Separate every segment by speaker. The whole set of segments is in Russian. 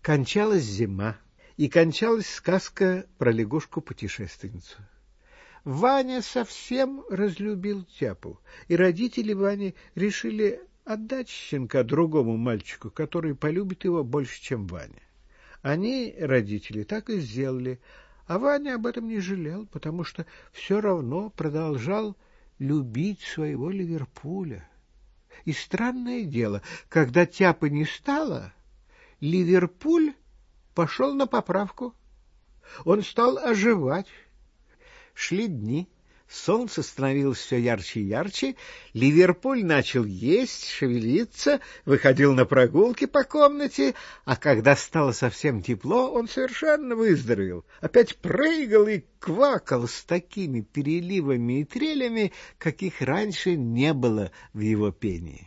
Speaker 1: Кончалась зима, и кончалась сказка про лягушку-путешественницу. Ваня совсем разлюбил Тяпу, и родители Вани решили отдать щенка другому мальчику, который полюбит его больше, чем Ваня. Они, родители, так и сделали, а Ваня об этом не жалел, потому что все равно продолжал любить своего Ливерпуля. И странное дело, когда Тяпы не стало, Ливерпуль пошел на поправку. Он стал оживать. Шли дни, солнце становилось все ярче и ярче, Ливерпуль начал есть, шевелиться, выходил на прогулки по комнате, а когда стало совсем тепло, он совершенно выздоровел, опять прыгал и квакал с такими переливами и трелями, каких раньше не было в его пении.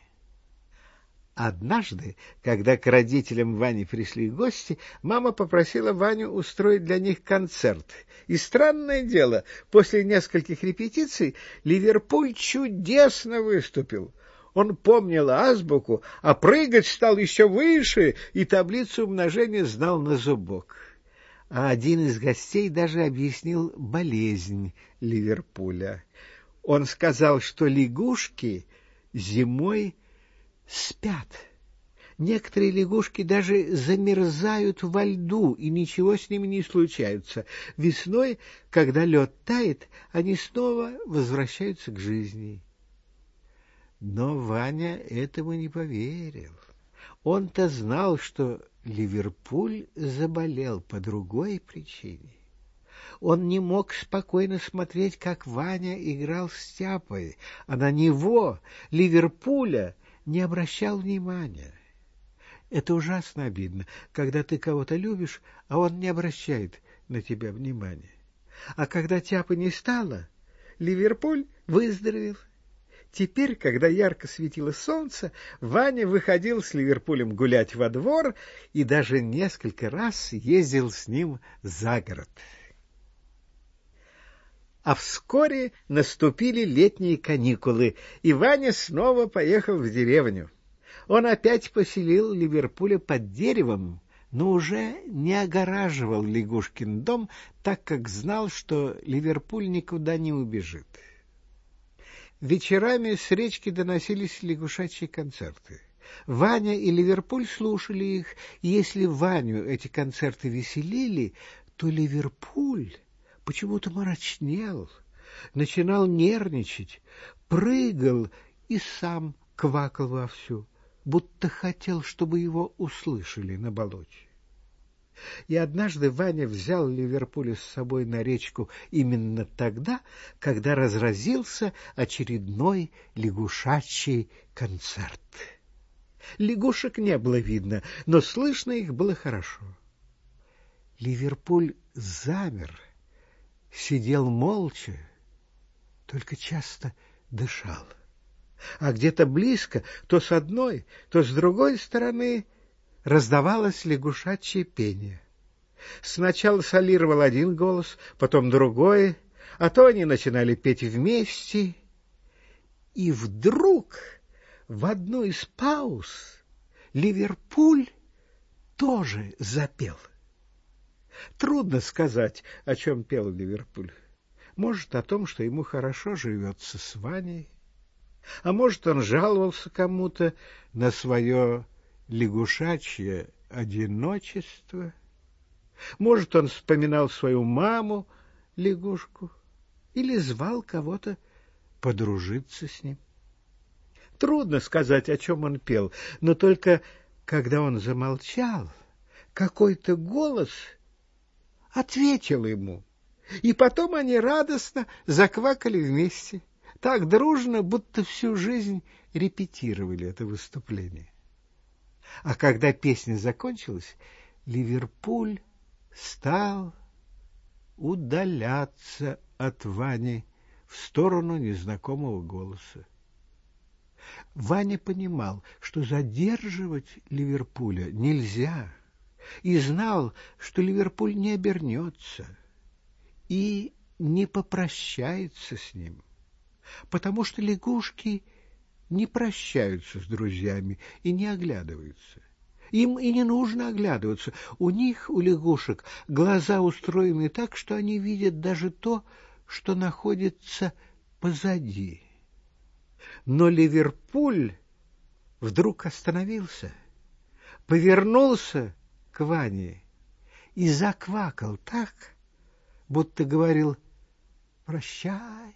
Speaker 1: Однажды, когда к родителям Вани пришли гости, мама попросила Ваню устроить для них концерт. И странное дело, после нескольких репетиций Ливерпуль чудесно выступил. Он помнил азбуку, а прыгать стал еще выше, и таблицу умножения знал на зубок. А один из гостей даже объяснил болезнь Ливерпуля. Он сказал, что лягушки зимой спят. Некоторые лягушки даже замерзают во льду, и ничего с ними не случается. Весной, когда лед тает, они снова возвращаются к жизни. Но Ваня этому не поверил. Он-то знал, что Ливерпуль заболел по другой причине. Он не мог спокойно смотреть, как Ваня играл с Тяпой, а на него, Ливерпуля, не обращал внимания. Это ужасно обидно, когда ты кого-то любишь, а он не обращает на тебя внимания. А когда Тяпы не стало, Ливерпуль выздоровел. Теперь, когда ярко светило солнце, Ваня выходил с Ливерпулем гулять во двор и даже несколько раз ездил с ним за город. А вскоре наступили летние каникулы, и Ваня снова поехал в деревню. Он опять поселил Ливерпуля под деревом, но уже не огораживал лягушкин дом, так как знал, что Ливерпуль никуда не убежит. Вечерами с речки доносились лягушачьи концерты. Ваня и Ливерпуль слушали их, и если Ваню эти концерты веселили, то Ливерпуль почему-то мрачнел, начинал нервничать, прыгал и сам квакал вовсю, будто хотел, чтобы его услышали на болоте. И однажды Ваня взял Ливерпуля с собой на речку именно тогда, когда разразился очередной лягушачий концерт. Лягушек не было видно, но слышно их было хорошо. Ливерпуль замер, сидел молча, только часто дышал. А где-то близко, то с одной, то с другой стороны, раздавалось лягушачье пение. Сначала солировал один голос, потом другой, а то они начинали петь вместе. И вдруг в одну из пауз Ливерпуль тоже запел. Трудно сказать, о чем пел Ливерпуль. Может, о том, что ему хорошо живется с Ваней, а может, он жаловался кому-то на свое лягушачье одиночество. Может, он вспоминал свою маму, лягушку, или звал кого-то подружиться с ним. Трудно сказать, о чем он пел, но только когда он замолчал, какой-то голос ответил ему, и потом они радостно заквакали вместе, так дружно, будто всю жизнь репетировали это выступление. А когда песня закончилась, Ливерпуль стал удаляться от Вани в сторону незнакомого голоса. Ваня понимал, что задерживать Ливерпуля нельзя, и знал, что Ливерпуль не обернется и не попрощается с ним, потому что лягушки не прощаются с друзьями и не оглядываются. Им и не нужно оглядываться. У них, у лягушек, глаза устроены так, что они видят даже то, что находится позади. Но Ливерпуль вдруг остановился, повернулся к Ване и заквакал так, будто говорил «Прощай».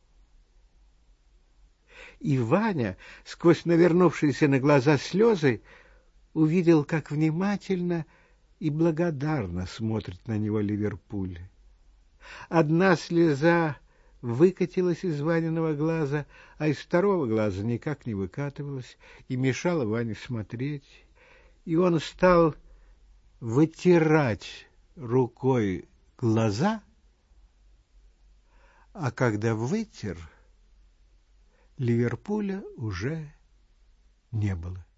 Speaker 1: И Ваня, сквозь навернувшиеся на глаза слезы, увидел, как внимательно и благодарно смотрит на него Ливерпуль. Одна слеза выкатилась из Ваниного глаза, а из второго глаза никак не выкатывалась и мешала Ване смотреть. И он стал вытирать рукой глаза, а когда вытер, Ливерпуля уже не было.